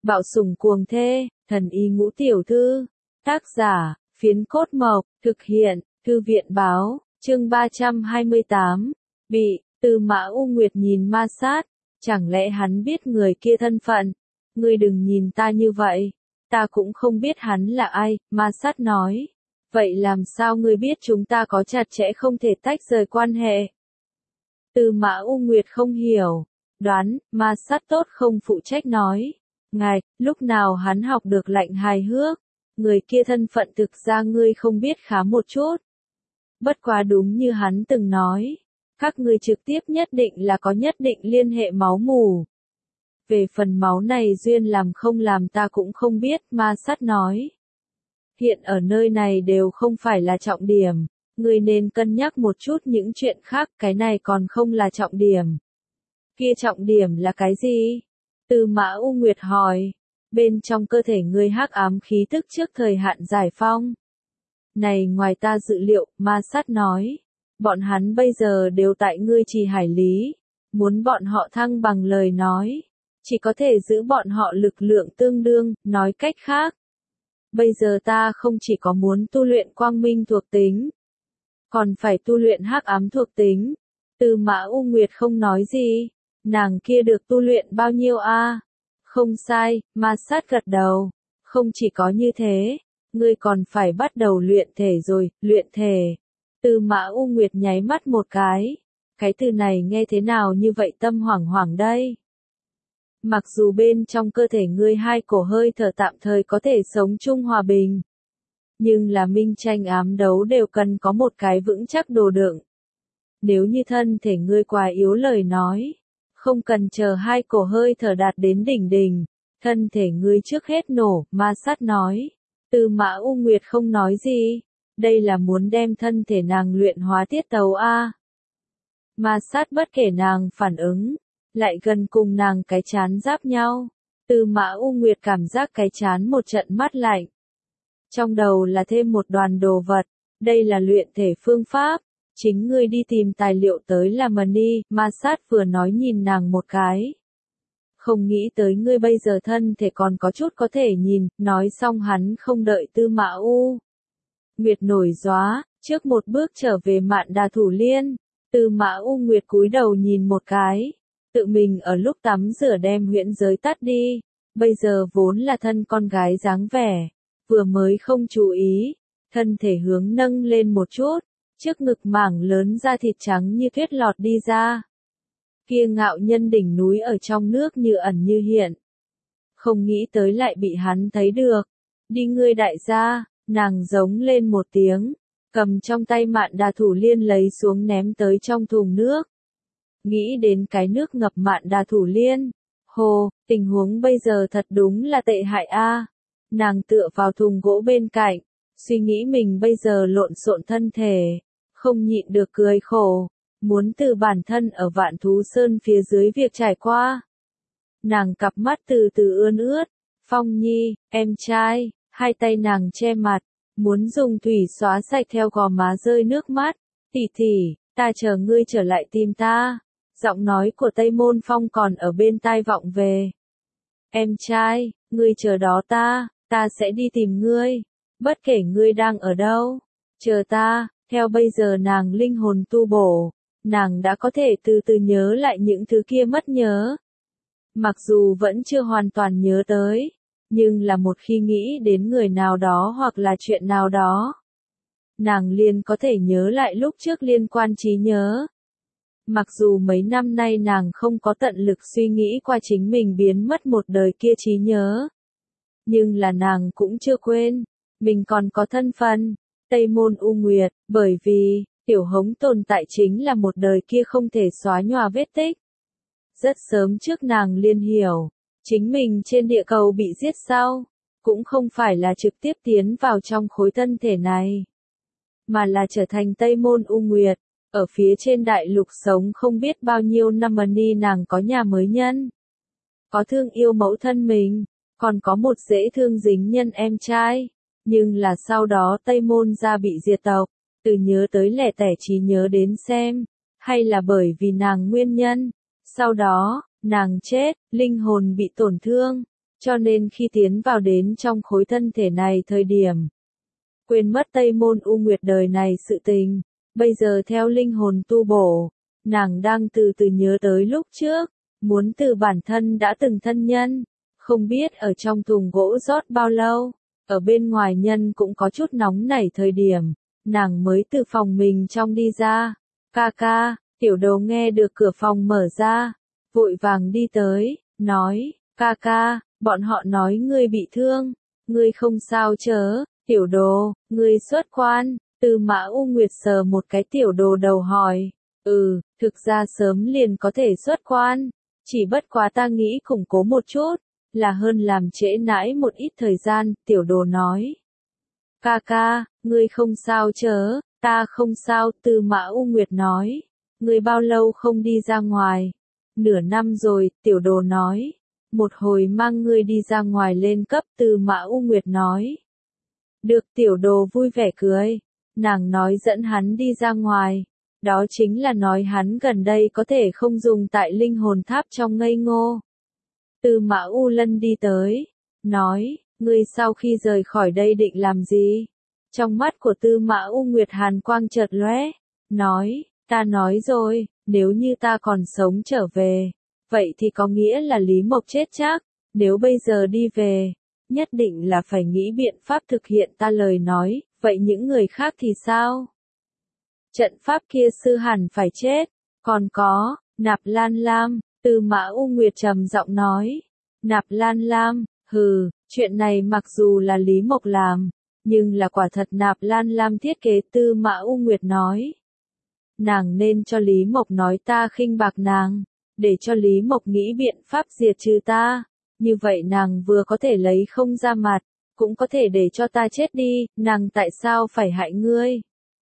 Bạo sủng cuồng thê, thần y ngũ tiểu thư. Tác giả, Phiến Cốt Mộc, thực hiện, Thư viện báo, chương 328. Bị, Tư Mã U Nguyệt nhìn ma sát, chẳng lẽ hắn biết người kia thân phận? Ngươi đừng nhìn ta như vậy, ta cũng không biết hắn là ai, ma sát nói. Vậy làm sao ngươi biết chúng ta có chặt chẽ không thể tách rời quan hệ? Tư Mã U Nguyệt không hiểu, đoán, ma sát tốt không phụ trách nói. Ngài, lúc nào hắn học được lạnh hài hước? Người kia thân phận thực ra ngươi không biết khá một chút. Bất quá đúng như hắn từng nói, các ngươi trực tiếp nhất định là có nhất định liên hệ máu mủ. Về phần máu này duyên làm không làm ta cũng không biết, ma sát nói. Hiện ở nơi này đều không phải là trọng điểm, ngươi nên cân nhắc một chút những chuyện khác, cái này còn không là trọng điểm. Kia trọng điểm là cái gì? Tư Mã U Nguyệt hỏi. Bên trong cơ thể ngươi hắc ám khí tức trước thời hạn giải phong. Này ngoài ta dự liệu, ma sát nói. Bọn hắn bây giờ đều tại ngươi trì hải lý. Muốn bọn họ thăng bằng lời nói. Chỉ có thể giữ bọn họ lực lượng tương đương, nói cách khác. Bây giờ ta không chỉ có muốn tu luyện quang minh thuộc tính. Còn phải tu luyện hắc ám thuộc tính. Tư Mã U Nguyệt không nói gì. Nàng kia được tu luyện bao nhiêu a? Không sai, ma sát gật đầu. Không chỉ có như thế, ngươi còn phải bắt đầu luyện thể rồi, luyện thể. Tư Mã U Nguyệt nháy mắt một cái. Cái từ này nghe thế nào như vậy tâm hoảng hoảng đây? Mặc dù bên trong cơ thể ngươi hai cổ hơi thở tạm thời có thể sống chung hòa bình. Nhưng là minh tranh ám đấu đều cần có một cái vững chắc đồ đựng. Nếu như thân thể ngươi quá yếu lời nói. Không cần chờ hai cổ hơi thở đạt đến đỉnh đỉnh, thân thể ngươi trước hết nổ, ma sát nói. Tư Mã U Nguyệt không nói gì, đây là muốn đem thân thể nàng luyện hóa tiết tấu a. Ma sát bất kể nàng phản ứng, lại gần cùng nàng cái chán giáp nhau. Tư Mã U Nguyệt cảm giác cái chán một trận mát lạnh. Trong đầu là thêm một đoàn đồ vật, đây là luyện thể phương pháp. Chính ngươi đi tìm tài liệu tới làm đi, ma sát vừa nói nhìn nàng một cái. Không nghĩ tới ngươi bây giờ thân thể còn có chút có thể nhìn, nói xong hắn không đợi Tư Mã U Nguyệt nổi gióa, trước một bước trở về Mạn Đà Thủ Liên. Tư Mã U Nguyệt cúi đầu nhìn một cái, tự mình ở lúc tắm rửa đem huyễn giới tắt đi, bây giờ vốn là thân con gái dáng vẻ, vừa mới không chú ý, thân thể hướng nâng lên một chút. Trước ngực mảng lớn da thịt trắng như tuyết lọt đi ra. Kia ngạo nhân đỉnh núi ở trong nước như ẩn như hiện. Không nghĩ tới lại bị hắn thấy được. Đi ngươi đại gia, nàng giống lên một tiếng. Cầm trong tay Mạn Đà Thủ Liên lấy xuống ném tới trong thùng nước. Nghĩ đến cái nước ngập Mạn Đà Thủ Liên. Hồ, tình huống bây giờ thật đúng là tệ hại a. Nàng tựa vào thùng gỗ bên cạnh. Suy nghĩ mình bây giờ lộn xộn thân thể. Không nhịn được cười khổ, muốn từ bản thân ở Vạn Thú Sơn phía dưới việc trải qua. Nàng cặp mắt từ từ ươn ướt, Phong Nhi, em trai, hai tay nàng che mặt, muốn dùng thủy xóa sạch theo gò má rơi nước mắt, tỷ tỷ, ta chờ ngươi trở lại tìm ta. Giọng nói của Tây Môn Phong còn ở bên tai vọng về. Em trai, ngươi chờ đó ta sẽ đi tìm ngươi, bất kể ngươi đang ở đâu, chờ ta. Theo bây giờ nàng linh hồn tu bổ, nàng đã có thể từ từ nhớ lại những thứ kia mất nhớ. Mặc dù vẫn chưa hoàn toàn nhớ tới, nhưng là một khi nghĩ đến người nào đó hoặc là chuyện nào đó, nàng liền có thể nhớ lại lúc trước liên quan trí nhớ. Mặc dù mấy năm nay nàng không có tận lực suy nghĩ qua chính mình biến mất một đời kia trí nhớ, nhưng là nàng cũng chưa quên, mình còn có thân phận. Tây Môn U Nguyệt, bởi vì, Tiểu Hống tồn tại chính là một đời kia không thể xóa nhòa vết tích. Rất sớm trước nàng liên hiểu, chính mình trên địa cầu bị giết sau, cũng không phải là trực tiếp tiến vào trong khối thân thể này, mà là trở thành Tây Môn U Nguyệt, ở phía trên đại lục sống không biết bao nhiêu năm ni nàng có nhà mới nhân. Có thương yêu mẫu thân mình, còn có một dễ thương dính nhân em trai. Nhưng là sau đó Tây Môn gia bị diệt tộc, từ nhớ tới lẻ tẻ trí nhớ đến xem, hay là bởi vì nàng nguyên nhân. Sau đó, nàng chết, linh hồn bị tổn thương, cho nên khi tiến vào đến trong khối thân thể này thời điểm, quên mất Tây Môn U Nguyệt đời này sự tình, bây giờ theo linh hồn tu bổ, nàng đang từ từ nhớ tới lúc trước, muốn từ bản thân đã từng thân nhân, không biết ở trong thùng gỗ rót bao lâu, ở bên ngoài nhân cũng có chút nóng nảy thời điểm, nàng mới từ phòng mình trong đi ra, ca ca, tiểu đồ nghe được cửa phòng mở ra, vội vàng đi tới, nói, ca ca, bọn họ nói ngươi bị thương, ngươi không sao chớ, tiểu đồ, ngươi xuất quan, Tư Mã U Nguyệt sờ một cái tiểu đồ đầu hỏi, thực ra sớm liền có thể xuất quan, chỉ bất quá ta nghĩ củng cố một chút, là hơn làm trễ nãi một ít thời gian, tiểu đồ nói. Ca ca, ngươi không sao chớ, ta không sao, Tư Mã U Nguyệt nói, ngươi bao lâu không đi ra ngoài? Nửa năm rồi, tiểu đồ nói, một hồi mang ngươi đi ra ngoài lên cấp, Tư Mã U Nguyệt nói. Được, tiểu đồ vui vẻ cười, nàng nói dẫn hắn đi ra ngoài, đó chính là nói hắn gần đây có thể không dùng tại linh hồn tháp trong ngây ngô. Tư Mã U Lân đi tới, nói, ngươi sau khi rời khỏi đây định làm gì? Trong mắt của Tư Mã U Nguyệt hàn quang chợt lóe, nói, ta nói rồi, nếu như ta còn sống trở về, vậy thì có nghĩa là Lý Mộc chết chắc, nếu bây giờ đi về, nhất định là phải nghĩ biện pháp thực hiện ta lời nói, vậy những người khác thì sao? Trận pháp kia sư hẳn phải chết, còn có, Nạp Lan Lam, Tư Mã U Nguyệt trầm giọng nói, Nạp Lan Lam, chuyện này mặc dù là Lý Mộc làm, nhưng là quả thật Nạp Lan Lam thiết kế, Tư Mã U Nguyệt nói. Nàng nên cho Lý Mộc nói ta khinh bạc nàng, để cho Lý Mộc nghĩ biện pháp diệt trừ ta, như vậy nàng vừa có thể lấy không ra mặt, cũng có thể để cho ta chết đi, nàng tại sao phải hại ngươi?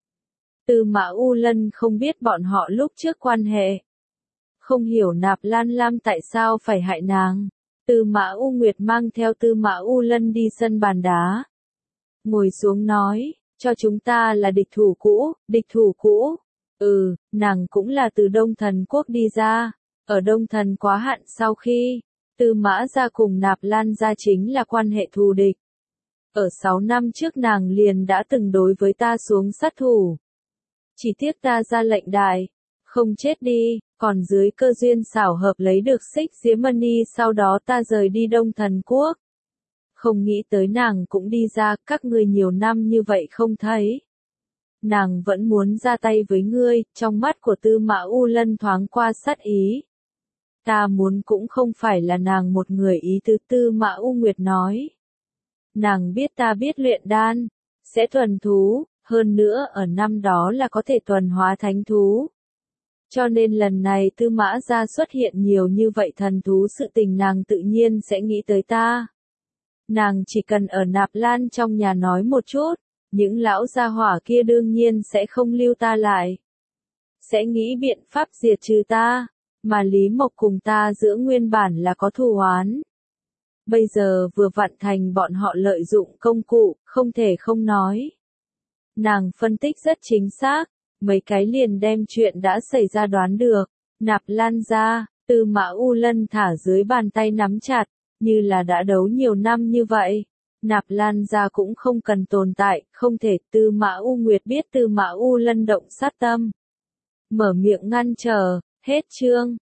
Tư Mã U Lân không biết bọn họ lúc trước quan hệ, không hiểu Nạp Lan Lam tại sao phải hại nàng. Tư Mã U Nguyệt mang theo Tư Mã U Lân đi sân bàn đá, ngồi xuống nói, cho chúng ta là địch thủ cũ. Nàng cũng là từ Đông Thần Quốc đi ra, ở Đông Thần quá hạn sau khi, Tư Mã gia cùng Nạp Lan gia chính là quan hệ thù địch. Ở 6 năm trước nàng liền đã từng đối với ta xuống sát thủ. Chỉ tiếc ta ra lệnh đại, không chết đi, còn dưới cơ duyên xảo hợp lấy được xích diễm mani, sau đó ta rời đi Đông Thần Quốc. Không nghĩ tới nàng cũng đi ra, các ngươi nhiều năm như vậy không thấy. Nàng vẫn muốn ra tay với ngươi, trong mắt của Tư Mã U Lân thoáng qua sát ý. Ta muốn cũng không phải là nàng một người, ý tứ Tư Mã U Nguyệt nói. Nàng biết ta biết luyện đan, sẽ thuần thú, hơn nữa ở năm đó là có thể thuần hóa thánh thú. Cho nên lần này Tư Mã gia xuất hiện nhiều như vậy thần thú, sự tình nàng tự nhiên sẽ nghĩ tới ta. Nàng chỉ cần ở Nạp Lan trong nhà nói một chút, những lão gia hỏa kia đương nhiên sẽ không lưu ta lại. Sẽ nghĩ biện pháp diệt trừ ta, mà Lý Mộc cùng ta giữa nguyên bản là có thù oán. Bây giờ vừa vặn thành bọn họ lợi dụng công cụ, không thể không nói. Nàng phân tích rất chính xác, mấy cái liền đem chuyện đã xảy ra đoán được. Nạp Lan gia, Tư Mã U Lân thả dưới bàn tay nắm chặt, như là đã đấu nhiều năm như vậy. Nạp Lan gia cũng không cần tồn tại, không thể. Tư Mã U Nguyệt biết Tư Mã U Lân động sát tâm, mở miệng ngăn trở, hết chương.